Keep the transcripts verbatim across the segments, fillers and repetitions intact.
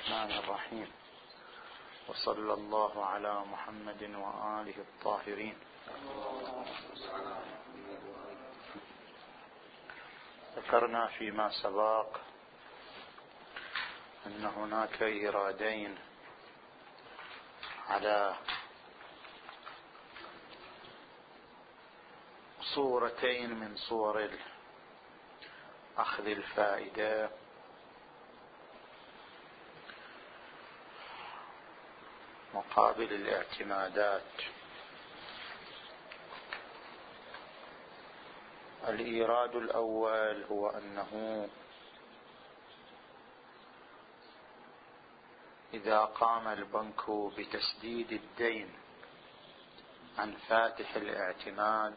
الرحمن الرحيم، وصلى الله على محمد وآله الطاهرين. ذكرنا فيما سبق أن هناك إيرادين على صورتين من صور أخذ الفائدة. مقابل الاعتمادات، الإيراد الأول هو أنه إذا قام البنك بتسديد الدين عن فاتح الاعتماد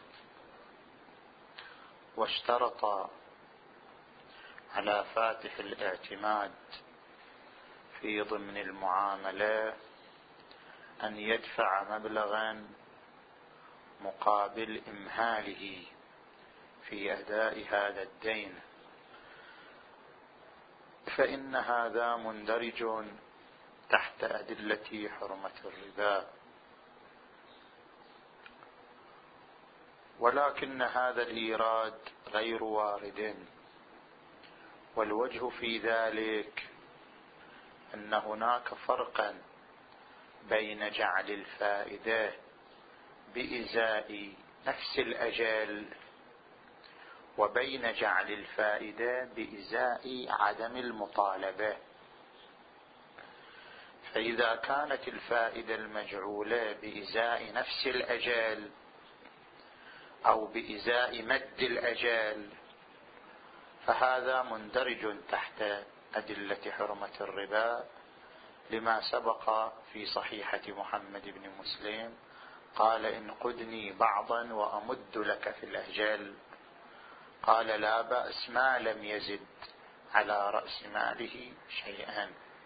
واشترط على فاتح الاعتماد في ضمن المعاملة أن يدفع مبلغا مقابل إمهاله في أداء هذا الدين، فإن هذا مندرج تحت أدلة حرمة الربا. ولكن هذا الإيراد غير وارد، والوجه في ذلك أن هناك فرقا بين جعل الفائدة بإزاء نفس الأجل وبين جعل الفائدة بإزاء عدم المطالبة. فإذا كانت الفائدة المجعولة بإزاء نفس الأجل أو بإزاء مد الأجل فهذا مندرج تحت أدلة حرمة الربا، لما سبق في صحيحة محمد بن مسلم قال: إن قدني بعضا وأمد لك في الأجل، قال: لا بأس ما لم يزد على رأس ماله شيئا.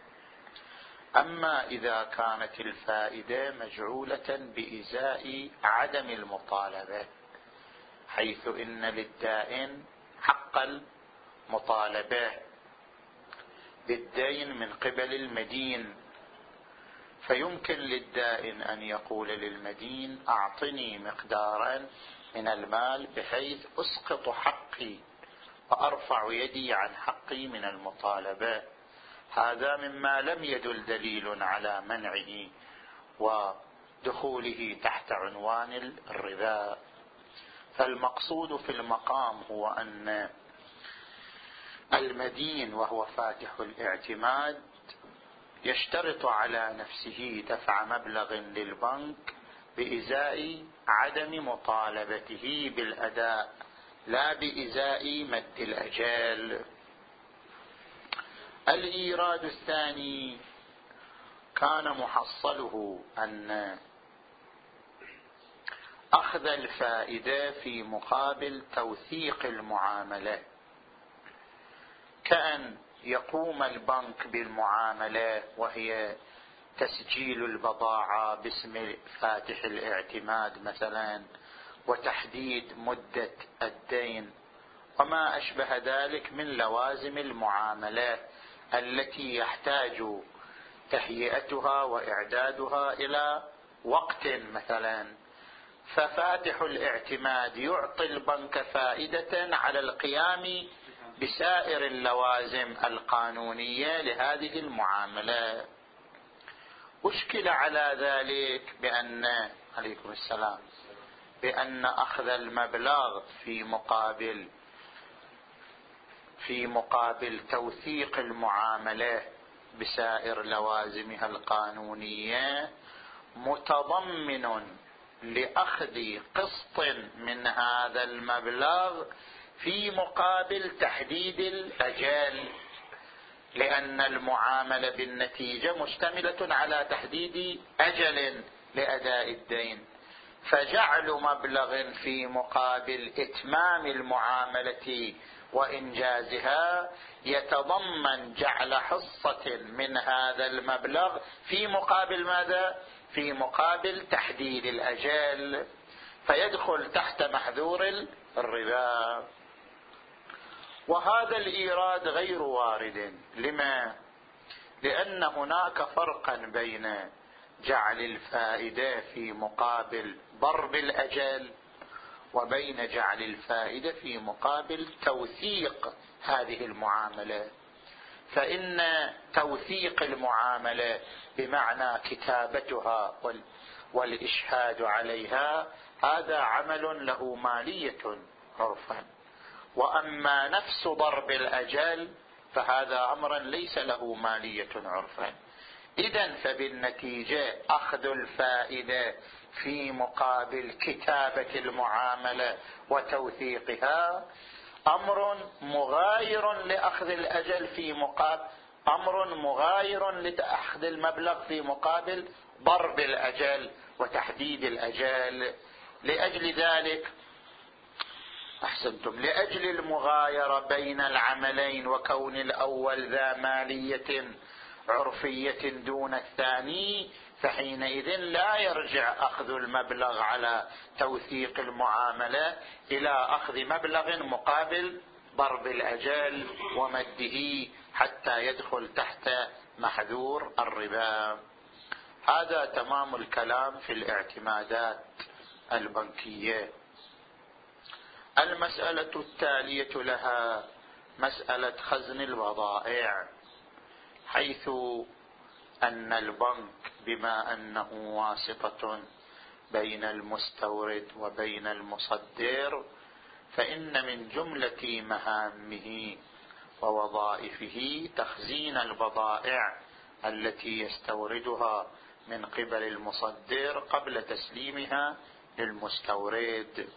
أما إذا كانت الفائدة مجعولة بإزاء عدم المطالبة، حيث إن للدائن حق المطالبة بالدين من قبل المدين، فيمكن للدائن أن يقول للمدين: أعطني مقدارا من المال بحيث أسقط حقي وأرفع يدي عن حقي من المطالبة. هذا مما لم يدل دليل على منعه ودخوله تحت عنوان الربا. فالمقصود في المقام هو أن المدين وهو فاتح الاعتماد يشترط على نفسه دفع مبلغ للبنك بإزاء عدم مطالبته بالأداء، لا بإزاء مد الأجل. الإيراد الثاني كان محصله أن أخذ الفائدة في مقابل توثيق المعاملة، كأن يقوم البنك بالمعاملة وهي تسجيل البضاعة باسم فاتح الاعتماد مثلا، وتحديد مدة الدين وما أشبه ذلك من لوازم المعاملة التي يحتاج تهيئتها وإعدادها إلى وقت مثلا. ففاتح الاعتماد يعطي البنك فائدة على القيام بسائر اللوازم القانونية لهذه المعاملة. أشكل على ذلك بأن عليكم السلام بأن أخذ المبلغ في مقابل في مقابل توثيق المعاملة بسائر لوازمها القانونية متضمن لأخذ قسط من هذا المبلغ في مقابل تحديد الأجل، لأن المعاملة بالنتيجة مشتملة على تحديد أجل لأداء الدين. فجعل مبلغ في مقابل إتمام المعاملة وإنجازها يتضمن جعل حصة من هذا المبلغ في مقابل ماذا؟ في مقابل تحديد الأجل، فيدخل تحت محذور الربا. وهذا الإيراد غير وارد. لما؟ لأن هناك فرقا بين جعل الفائدة في مقابل ضرب الأجل وبين جعل الفائدة في مقابل توثيق هذه المعاملة. فإن توثيق المعاملة بمعنى كتابتها والإشهاد عليها هذا عمل له مالية عرفا، وأما نفس ضرب الأجل فهذا أمر ليس له مالية عرفا. إذن فبالنتيجة أخذ الفائدة في مقابل كتابة المعاملة وتوثيقها أمر مغاير لأخذ الأجل في مقابل أمر مغاير لأخذ المبلغ في مقابل ضرب الأجل وتحديد الأجل. لأجل ذلك أحسنتم، لأجل المغايرة بين العملين وكون الأول ذا مالية عرفية دون الثاني، فحينئذ لا يرجع أخذ المبلغ على توثيق المعاملة إلى أخذ مبلغ مقابل ضرب الأجل ومده حتى يدخل تحت محذور الربا. هذا تمام الكلام في الاعتمادات البنكية. المسألة التالية لها مسألة خزن البضائع، حيث أن البنك بما أنه واسطة بين المستورد وبين المصدر، فإن من جملة مهامه ووظائفه تخزين البضائع التي يستوردها من قبل المصدر قبل تسليمها للمستورد.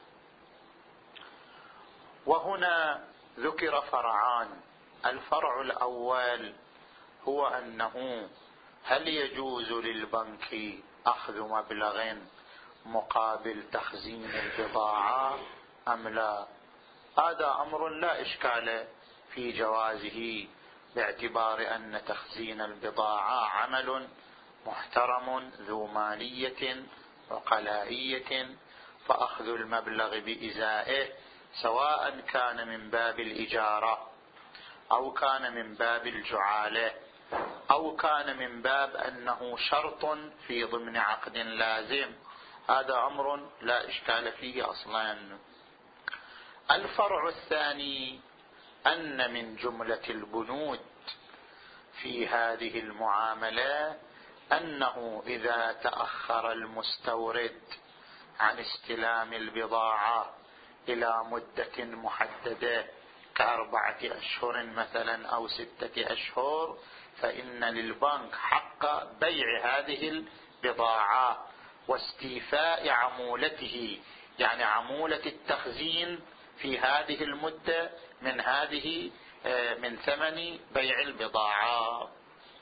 وهنا ذكر فرعان. الفرع الأول هو أنه هل يجوز للبنك أخذ مبلغ مقابل تخزين البضاعة أم لا؟ هذا أمر لا إشكال في جوازه، باعتبار أن تخزين البضاعة عمل محترم ذو مالية وقلائية، فأخذ المبلغ بإزائه سواء كان من باب الإجارة أو كان من باب الجعالة أو كان من باب أنه شرط في ضمن عقد لازم، هذا أمر لا إشكال فيه أصلا. الفرع الثاني أن من جملة البنود في هذه المعاملة أنه إذا تأخر المستورد عن استلام البضاعة إلى مدة محددة كأربعة أشهر مثلا أو ستة أشهر، فإن للبنك حق بيع هذه البضاعة واستيفاء عمولته، يعني عمولة التخزين في هذه المدة من هذه من ثمن بيع البضاعة.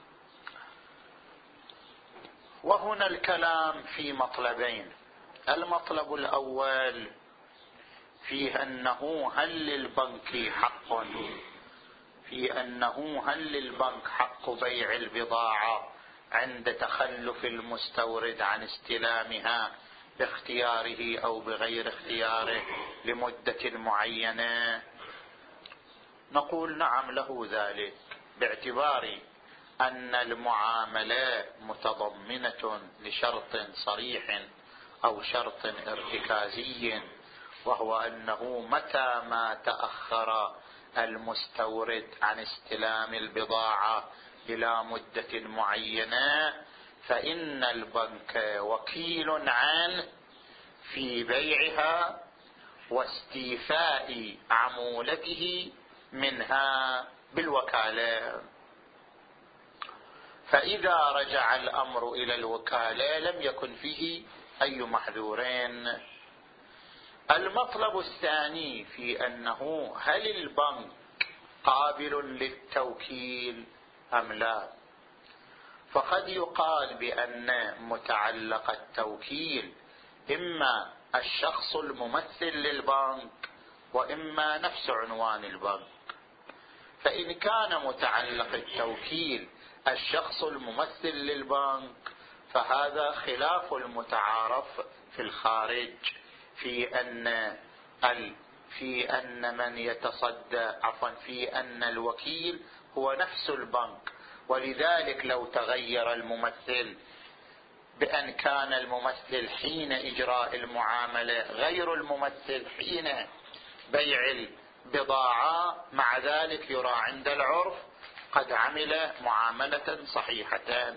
وهنا الكلام في مطلبين. المطلب الأول فيه أنه هل للبنك حق في أنه هل للبنك حق بيع البضاعة عند تخلف المستورد عن استلامها باختياره أو بغير اختياره لمدة معينة؟ نقول نعم له ذلك، باعتبار أن المعاملة متضمنة لشرط صريح أو شرط ارتكازي، وهو أنه متى ما تأخر المستورد عن استلام البضاعة إلى مدة معينة فإن البنك وكيل عنه في بيعها واستيفاء عمولته منها بالوكالة. فإذا رجع الأمر إلى الوكالة لم يكن فيه أي محذورين. المطلب الثاني في أنه هل البنك قابل للتوكيل أم لا؟ فقد يقال بأن متعلق التوكيل إما الشخص الممثل للبنك وإما نفس عنوان البنك. فإن كان متعلق التوكيل الشخص الممثل للبنك فهذا خلاف المتعارف في الخارج في أن ال في أن من يتصدى عفوا في أن الوكيل هو نفس البنك، ولذلك لو تغير الممثل بأن كان الممثل حين إجراء المعاملة غير الممثل حين بيع البضاعة، مع ذلك يرى عند العرف قد عمل معاملة صحيحة.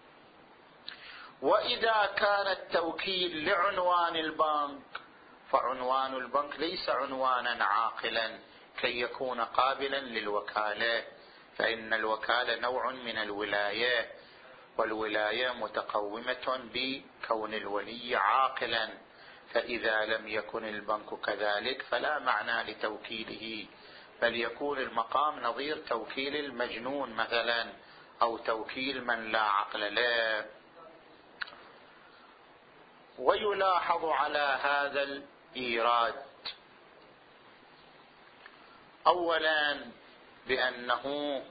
وإذا كان التوكيل لعنوان البنك فعنوان البنك ليس عنوانا عاقلا كي يكون قابلا للوكالة، فإن الوكالة نوع من الولاية، والولاية متقومة بكون الولي عاقلا، فإذا لم يكن البنك كذلك فلا معنى لتوكيله، بل يكون المقام نظير توكيل المجنون مثلا أو توكيل من لا عقل له. ويلاحظ على هذا الإيراد أولا بأنه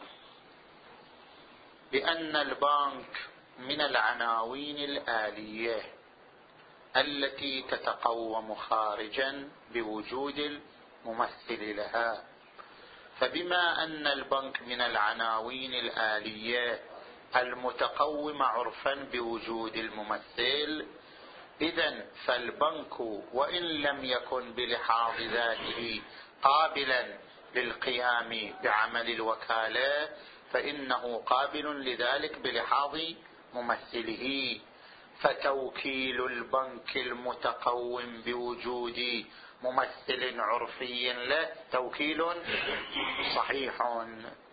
بأن البنك من العناوين الآلية التي تتقوم خارجا بوجود الممثل لها، فبما أن البنك من العناوين الآلية المتقومة عرفا بوجود الممثل، إذن فالبنك وإن لم يكن بلحاظ ذاته قابلا للقيام بعمل الوكالة فإنه قابل لذلك بلحاظ ممثله، فتوكيل البنك المتقوم بوجود ممثل عرفي له توكيل صحيح.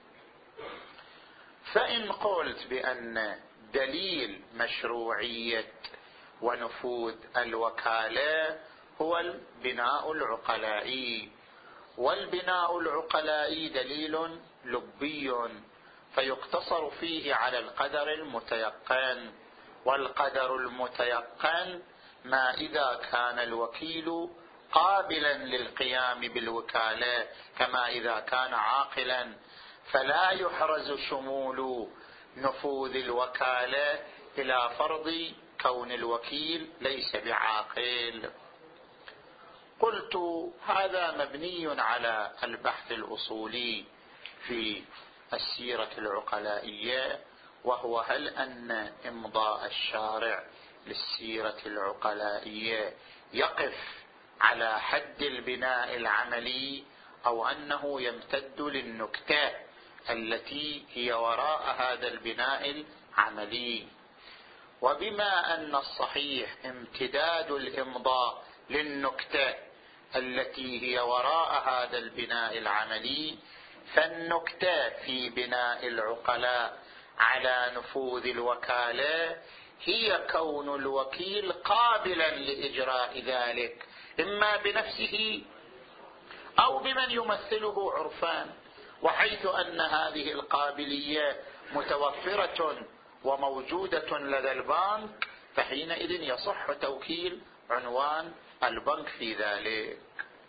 فإن قلت بأن دليل مشروعية ونفوذ الوكالة هو البناء العقلائي، والبناء العقلائي دليل لبي فيقتصر فيه على القدر المتيقن، والقدر المتيقن ما إذا كان الوكيل قابلا للقيام بالوكالة كما إذا كان عاقلا، فلا يحرز شمول نفوذ الوكالة إلى فرض كون الوكيل ليس بعاقل. قلت هذا مبني على البحث الأصولي في السيرة العقلائية، وهو هل أن إمضاء الشارع للسيرة العقلائية يقف على حد البناء العملي أو أنه يمتد للنكتة التي هي وراء هذا البناء العملي. وبما أن الصحيح امتداد الإمضاء للنكتة التي هي وراء هذا البناء العملي، فالنكتة في بناء العقلاء على نفوذ الوكالة هي كون الوكيل قابلا لإجراء ذلك إما بنفسه أو بمن يمثله عرفان، وحيث أن هذه القابلية متوفرة وموجودة لدى البنك فحينئذ يصح توكيل عنوان البنك في ذلك.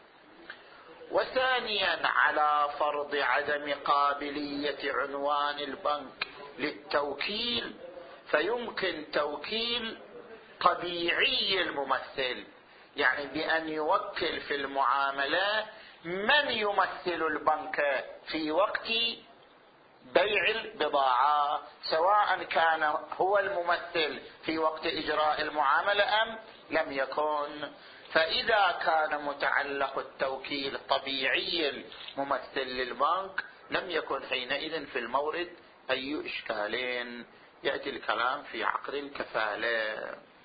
وثانيا على فرض عدم قابلية عنوان البنك للتوكيل، فيمكن توكيل طبيعي الممثل، يعني بأن يوكل في المعاملة من يمثل البنك في وقت بيع البضاعة، سواء كان هو الممثل في وقت إجراء المعاملة أم لم يكن. فإذا كان متعلق التوكيل طبيعي الممثل للبنك لم يكن حينئذ في المورد أي إشكالين. يأتي الكلام في عقد الكفالة.